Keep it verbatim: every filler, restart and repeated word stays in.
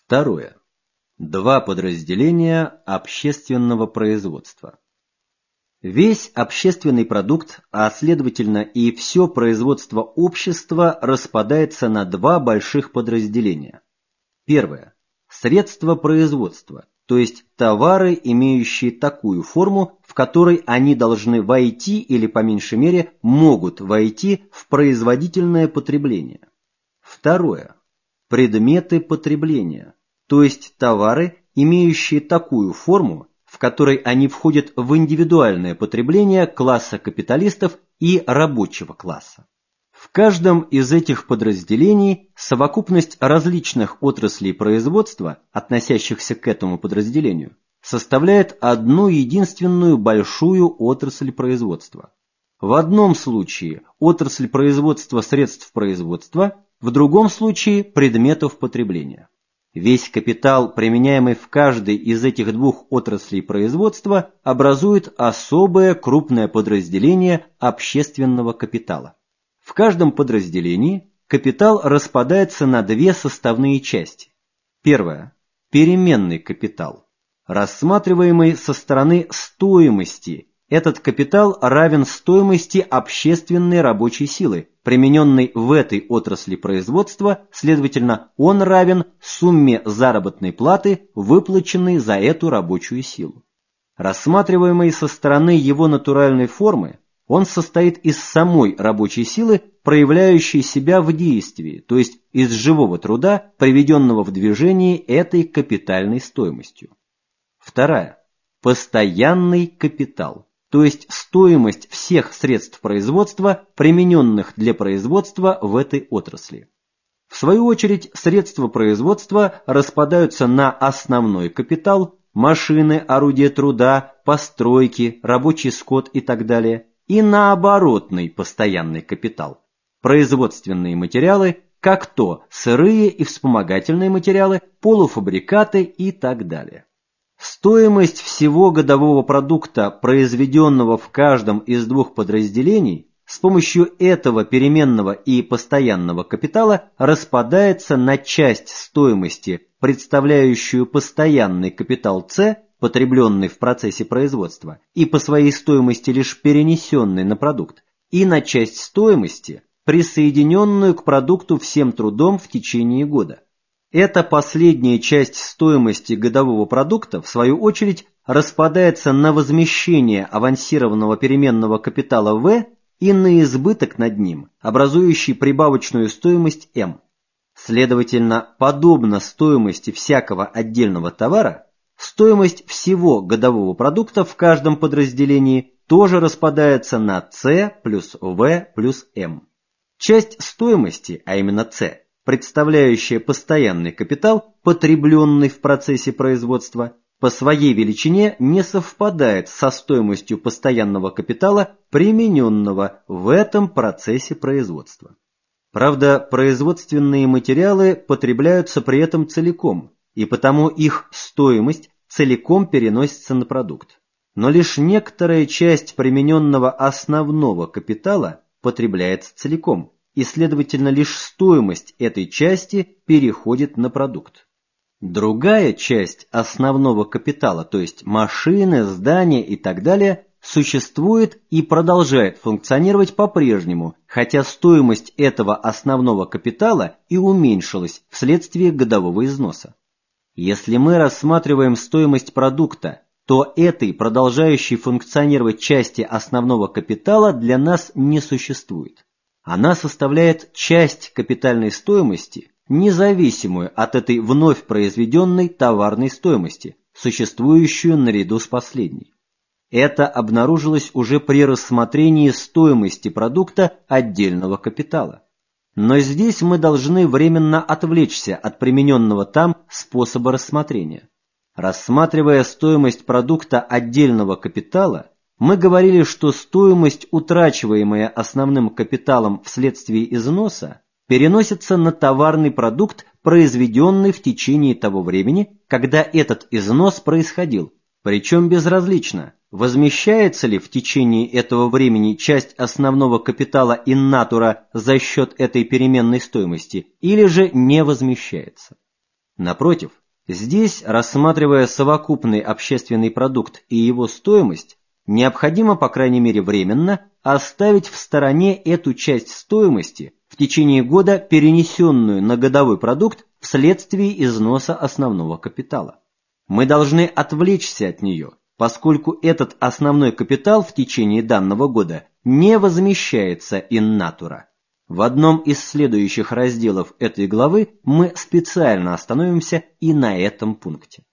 Второе. Два подразделения общественного производства. Весь общественный продукт, а следовательно и все производство общества распадается на два больших подразделения. Первое. Средства производства, то есть товары, имеющие такую форму, в которой они должны войти или по меньшей мере могут войти в производительное потребление. Второе. Предметы потребления, то есть товары, имеющие такую форму, в которой они входят в индивидуальное потребление класса капиталистов и рабочего класса. В каждом из этих подразделений совокупность различных отраслей производства, относящихся к этому подразделению, составляет одну единственную большую отрасль производства. В одном случае отрасль производства средств производства, в другом случае предметов потребления. Весь капитал, применяемый в каждой из этих двух отраслей производства, образует особое крупное подразделение общественного капитала. В каждом подразделении капитал распадается на две составные части. Первое. Переменный капитал. Рассматриваемый со стороны стоимости, этот капитал равен стоимости общественной рабочей силы, примененной в этой отрасли производства, следовательно, он равен сумме заработной платы, выплаченной за эту рабочую силу. Рассматриваемый со стороны его натуральной формы, он состоит из самой рабочей силы, проявляющей себя в действии, то есть из живого труда, приведенного в движение этой капитальной стоимостью. Вторая. Постоянный капитал. То есть стоимость всех средств производства, примененных для производства в этой отрасли. В свою очередь, средства производства распадаются на основной капитал, машины, орудия труда, постройки, рабочий скот и так далее, и на оборотный постоянный капитал, производственные материалы, как то сырые и вспомогательные материалы, полуфабрикаты и так далее. Стоимость всего годового продукта, произведенного в каждом из двух подразделений, с помощью этого переменного и постоянного капитала распадается на часть стоимости, представляющую постоянный капитал С, потребленный в процессе производства, и по своей стоимости лишь перенесенный на продукт, и на часть стоимости, присоединенную к продукту всем трудом в течение года. Эта последняя часть стоимости годового продукта, в свою очередь, распадается на возмещение авансированного переменного капитала В и на избыток над ним, образующий прибавочную стоимость М. Следовательно, подобно стоимости всякого отдельного товара, стоимость всего годового продукта в каждом подразделении тоже распадается на С плюс В плюс М. Часть стоимости, а именно С, представляющая постоянный капитал, потребленный в процессе производства, по своей величине не совпадает со стоимостью постоянного капитала, примененного в этом процессе производства. Правда, производственные материалы потребляются при этом целиком, и потому их стоимость целиком переносится на продукт. Но лишь некоторая часть примененного основного капитала потребляется целиком, и, следовательно, лишь стоимость этой части переходит на продукт. Другая часть основного капитала, то есть машины, здания и так далее, существует и продолжает функционировать по-прежнему, хотя стоимость этого основного капитала и уменьшилась вследствие годового износа. Если мы рассматриваем стоимость продукта, то этой продолжающей функционировать части основного капитала для нас не существует. Она составляет часть капитальной стоимости, независимую от этой вновь произведенной товарной стоимости, существующую наряду с последней. Это обнаружилось уже при рассмотрении стоимости продукта отдельного капитала. Но здесь мы должны временно отвлечься от примененного там способа рассмотрения. Рассматривая стоимость продукта отдельного капитала, мы говорили, что стоимость, утрачиваемая основным капиталом вследствие износа, переносится на товарный продукт, произведенный в течение того времени, когда этот износ происходил, причем безразлично, возмещается ли в течение этого времени часть основного капитала in natura за счет этой переменной стоимости, или же не возмещается. Напротив, здесь, рассматривая совокупный общественный продукт и его стоимость, необходимо, по крайней мере временно, оставить в стороне эту часть стоимости, в течение года перенесенную на годовой продукт вследствие износа основного капитала. Мы должны отвлечься от нее, поскольку этот основной капитал в течение данного года не возмещается in natura. В одном из следующих разделов этой главы мы специально остановимся и на этом пункте.